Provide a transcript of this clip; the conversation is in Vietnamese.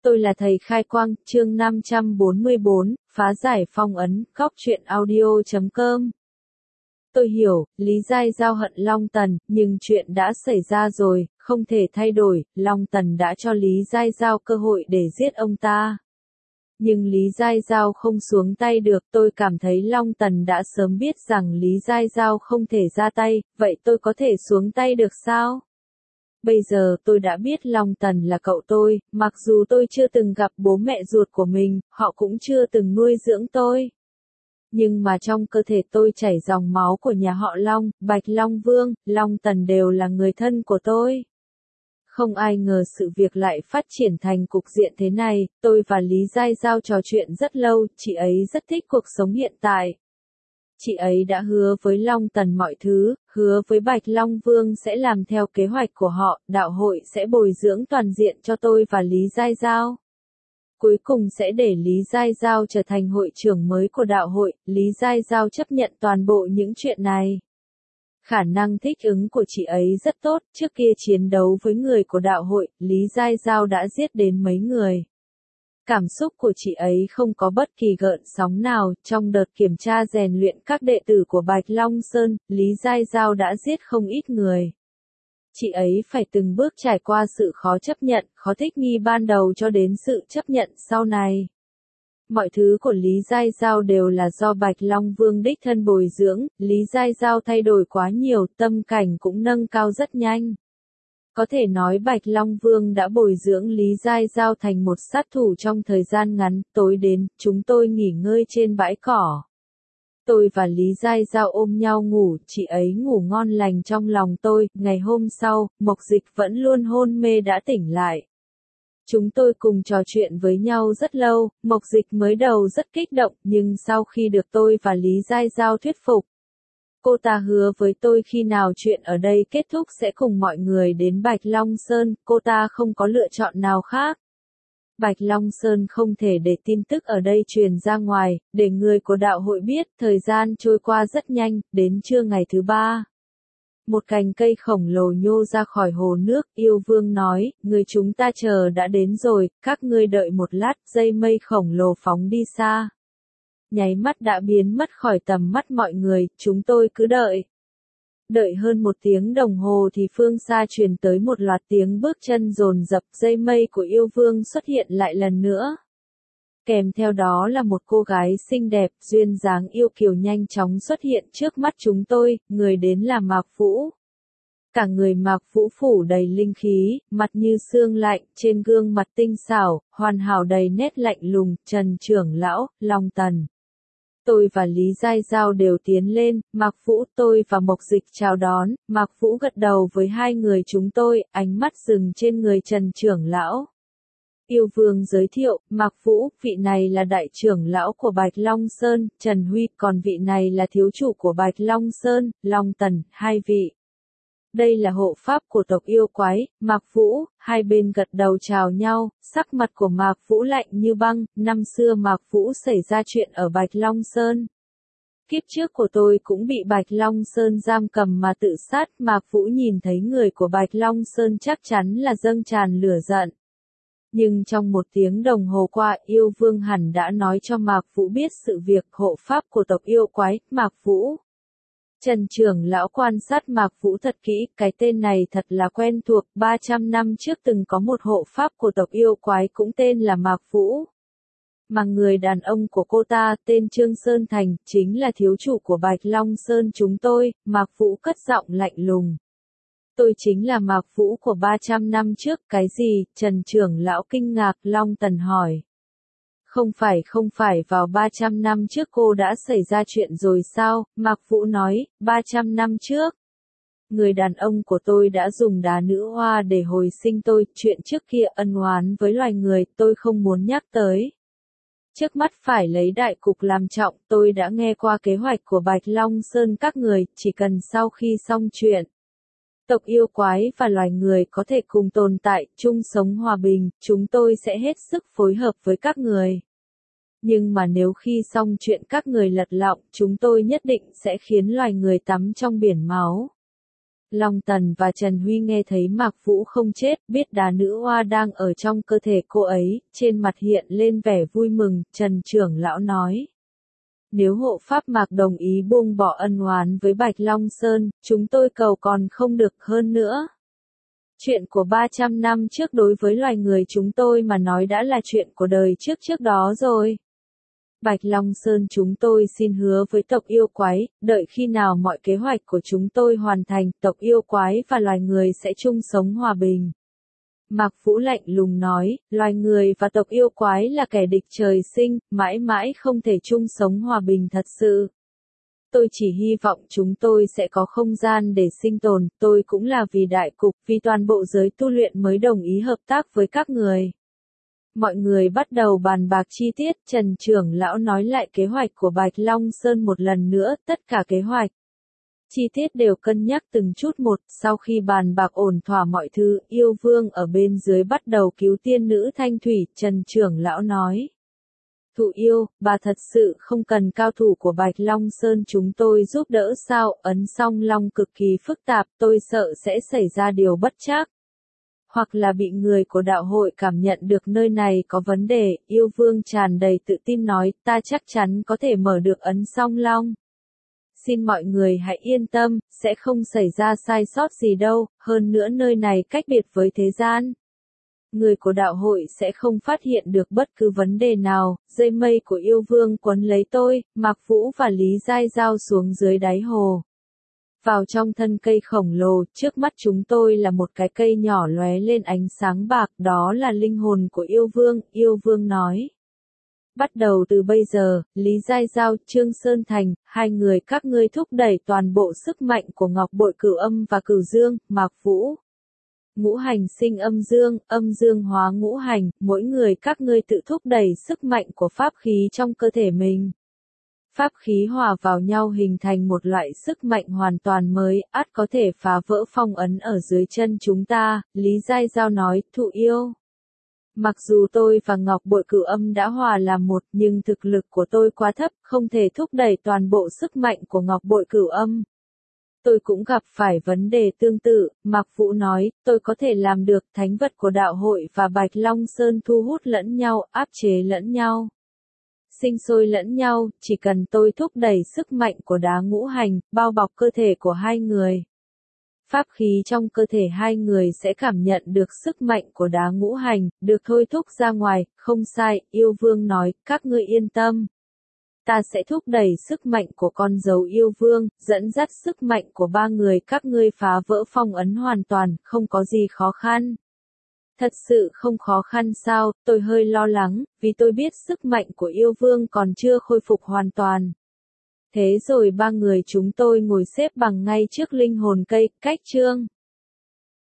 Tôi là thầy Khai Quang, chương 544, phá giải phong ấn, góc truyện audio.com. Tôi hiểu, Lý Giai Giao hận Long Tần, nhưng chuyện đã xảy ra rồi, không thể thay đổi, Long Tần đã cho Lý Giai Giao cơ hội để giết ông ta. Nhưng Lý Giai Giao không xuống tay được, tôi cảm thấy Long Tần đã sớm biết rằng Lý Giai Giao không thể ra tay, vậy tôi có thể xuống tay được sao? Bây giờ tôi đã biết Long Tần là cậu tôi, mặc dù tôi chưa từng gặp bố mẹ ruột của mình, họ cũng chưa từng nuôi dưỡng tôi. Nhưng mà trong cơ thể tôi chảy dòng máu của nhà họ Long, Bạch Long Vương, Long Tần đều là người thân của tôi. Không ai ngờ sự việc lại phát triển thành cục diện thế này, tôi và Lý Giai Giao trò chuyện rất lâu, chị ấy rất thích cuộc sống hiện tại. Chị ấy đã hứa với Long Tần mọi thứ, hứa với Bạch Long Vương sẽ làm theo kế hoạch của họ, đạo hội sẽ bồi dưỡng toàn diện cho tôi và Lý Giai Giao. Cuối cùng sẽ để Lý Giai Giao trở thành hội trưởng mới của đạo hội, Lý Giai Giao chấp nhận toàn bộ những chuyện này. Khả năng thích ứng của chị ấy rất tốt, trước kia chiến đấu với người của đạo hội, Lý Giai Giao đã giết đến mấy người. Cảm xúc của chị ấy không có bất kỳ gợn sóng nào, trong đợt kiểm tra rèn luyện các đệ tử của Bạch Long Sơn, Lý Giai Giao đã giết không ít người. Chị ấy phải từng bước trải qua sự khó chấp nhận, khó thích nghi ban đầu cho đến sự chấp nhận sau này. Mọi thứ của Lý Giai Giao đều là do Bạch Long Vương đích thân bồi dưỡng, Lý Giai Giao thay đổi quá nhiều, tâm cảnh cũng nâng cao rất nhanh. Có thể nói Bạch Long Vương đã bồi dưỡng Lý Giai Giao thành một sát thủ trong thời gian ngắn, tối đến, chúng tôi nghỉ ngơi trên bãi cỏ. Tôi và Lý Giai Giao ôm nhau ngủ, chị ấy ngủ ngon lành trong lòng tôi, ngày hôm sau, Mộc Dịch vẫn luôn hôn mê đã tỉnh lại. Chúng tôi cùng trò chuyện với nhau rất lâu, Mộc Dịch mới đầu rất kích động, nhưng sau khi được tôi và Lý Giai Giao thuyết phục, cô ta hứa với tôi khi nào chuyện ở đây kết thúc sẽ cùng mọi người đến Bạch Long Sơn, cô ta không có lựa chọn nào khác. Bạch Long Sơn không thể để tin tức ở đây truyền ra ngoài, để người của đạo hội biết, thời gian trôi qua rất nhanh, đến trưa ngày thứ 3. Một cành cây khổng lồ nhô ra khỏi hồ nước, Yêu Vương nói, người chúng ta chờ đã đến rồi, các ngươi đợi một lát, dây mây khổng lồ phóng đi xa. Nháy mắt đã biến mất khỏi tầm mắt mọi người, chúng tôi cứ đợi. Đợi hơn 1 tiếng đồng hồ thì phương xa truyền tới một loạt tiếng bước chân dồn dập, dây mây của Yêu Vương xuất hiện lại lần nữa. Kèm theo đó là một cô gái xinh đẹp, duyên dáng yêu kiều nhanh chóng xuất hiện trước mắt chúng tôi, người đến là Mạc Vũ. Cả người Mạc Vũ phủ đầy linh khí, mặt như xương lạnh, trên gương mặt tinh xảo, hoàn hảo đầy nét lạnh lùng, Trần trưởng lão, Long Tần. Tôi và Lý Giai Giao đều tiến lên, Mạc Vũ, tôi và Mộc Dịch chào đón, Mạc Vũ gật đầu với hai người chúng tôi, ánh mắt dừng trên người Trần trưởng lão. Yêu Vương giới thiệu, Mạc Vũ, vị này là đại trưởng lão của Bạch Long Sơn, Trần Huy, còn vị này là thiếu chủ của Bạch Long Sơn, Long Tần, hai vị. Đây là hộ pháp của tộc yêu quái, Mạc Vũ, hai bên gật đầu chào nhau, sắc mặt của Mạc Vũ lạnh như băng, năm xưa Mạc Vũ xảy ra chuyện ở Bạch Long Sơn. Kiếp trước của tôi cũng bị Bạch Long Sơn giam cầm mà tự sát, Mạc Vũ nhìn thấy người của Bạch Long Sơn chắc chắn là dâng tràn lửa giận. Nhưng trong 1 tiếng đồng hồ qua, Yêu Vương hẳn đã nói cho Mạc Vũ biết sự việc hộ pháp của tộc yêu quái, Mạc Vũ. Trần trưởng lão quan sát Mạc Vũ thật kỹ, cái tên này thật là quen thuộc, 300 năm trước từng có một hộ pháp của tộc yêu quái cũng tên là Mạc Vũ. Mà người đàn ông của cô ta, tên Trương Sơn Thành, chính là thiếu chủ của Bạch Long Sơn chúng tôi, Mạc Vũ cất giọng lạnh lùng. Tôi chính là Mạc Vũ của 300 năm trước, cái gì? Trần trưởng lão kinh ngạc, Long Tần hỏi. Không phải vào 300 năm trước cô đã xảy ra chuyện rồi sao? Mạc Vũ nói, 300 năm trước. Người đàn ông của tôi đã dùng đá nữ hoa để hồi sinh tôi, chuyện trước kia ân oán với loài người, tôi không muốn nhắc tới. Trước mắt phải lấy đại cục làm trọng, tôi đã nghe qua kế hoạch của Bạch Long Sơn các người, chỉ cần sau khi xong chuyện. Tộc yêu quái và loài người có thể cùng tồn tại, chung sống hòa bình, chúng tôi sẽ hết sức phối hợp với các người. Nhưng mà nếu khi xong chuyện các người lật lọng, chúng tôi nhất định sẽ khiến loài người tắm trong biển máu. Long Tần và Trần Huy nghe thấy Mạc Vũ không chết, biết đá nữ oa đang ở trong cơ thể cô ấy, trên mặt hiện lên vẻ vui mừng, Trần trưởng lão nói. Nếu hộ pháp Mạc đồng ý buông bỏ ân oán với Bạch Long Sơn, chúng tôi cầu còn không được hơn nữa. Chuyện của 300 năm trước đối với loài người chúng tôi mà nói đã là chuyện của đời trước trước đó rồi. Bạch Long Sơn chúng tôi xin hứa với tộc yêu quái, đợi khi nào mọi kế hoạch của chúng tôi hoàn thành, tộc yêu quái và loài người sẽ chung sống hòa bình. Mạc Vũ lạnh lùng nói, loài người và tộc yêu quái là kẻ địch trời sinh, mãi mãi không thể chung sống hòa bình thật sự. Tôi chỉ hy vọng chúng tôi sẽ có không gian để sinh tồn, tôi cũng là vì đại cục, vì toàn bộ giới tu luyện mới đồng ý hợp tác với các người. Mọi người bắt đầu bàn bạc chi tiết, Trần trưởng lão nói lại kế hoạch của Bạch Long Sơn một lần nữa, tất cả kế hoạch. Chi tiết đều cân nhắc từng chút một, sau khi bàn bạc ổn thỏa mọi thứ, yêu vương ở bên dưới bắt đầu cứu tiên nữ Thanh Thủy, Trần trưởng lão nói. Thụ yêu, bà thật sự không cần cao thủ của Bạch Long Sơn chúng tôi giúp đỡ sao, ấn song long cực kỳ phức tạp, tôi sợ sẽ xảy ra điều bất trắc. Hoặc là bị người của đạo hội cảm nhận được nơi này có vấn đề, yêu vương tràn đầy tự tin nói, ta chắc chắn có thể mở được ấn song long. Xin mọi người hãy yên tâm, sẽ không xảy ra sai sót gì đâu, hơn nữa nơi này cách biệt với thế gian. Người của đạo hội sẽ không phát hiện được bất cứ vấn đề nào, dây mây của yêu vương quấn lấy tôi, Mạc Vũ và Lý Giai Giao xuống dưới đáy hồ. Vào trong thân cây khổng lồ, trước mắt chúng tôi là một cái cây nhỏ lóe lên ánh sáng bạc, đó là linh hồn của yêu vương nói. Bắt đầu từ bây giờ, Lý Giai Giao, Trương Sơn Thành, hai người các ngươi thúc đẩy toàn bộ sức mạnh của Ngọc Bội Cửu Âm và Cửu Dương, Mạc Vũ. Ngũ hành sinh âm dương hóa ngũ hành, mỗi người các ngươi tự thúc đẩy sức mạnh của pháp khí trong cơ thể mình. Pháp khí hòa vào nhau hình thành một loại sức mạnh hoàn toàn mới, ắt có thể phá vỡ phong ấn ở dưới chân chúng ta, Lý Giai Giao nói, thụ yêu. Mặc dù tôi và Ngọc Bội Cửu Âm đã hòa làm một, nhưng thực lực của tôi quá thấp, không thể thúc đẩy toàn bộ sức mạnh của Ngọc Bội Cửu Âm. Tôi cũng gặp phải vấn đề tương tự, Mạc Vũ nói, tôi có thể làm được, thánh vật của đạo hội và Bạch Long Sơn thu hút lẫn nhau, áp chế lẫn nhau. Sinh sôi lẫn nhau, chỉ cần tôi thúc đẩy sức mạnh của đá ngũ hành, bao bọc cơ thể của hai người. Pháp khí trong cơ thể hai người sẽ cảm nhận được sức mạnh của đá ngũ hành, được thôi thúc ra ngoài, không sai, yêu vương nói, các ngươi yên tâm. Ta sẽ thúc đẩy sức mạnh của con dấu yêu vương, dẫn dắt sức mạnh của ba người các ngươi phá vỡ phong ấn hoàn toàn, không có gì khó khăn. Thật sự không khó khăn sao, tôi hơi lo lắng, vì tôi biết sức mạnh của yêu vương còn chưa khôi phục hoàn toàn. Thế rồi ba người chúng tôi ngồi xếp bằng ngay trước linh hồn cây, cách chương.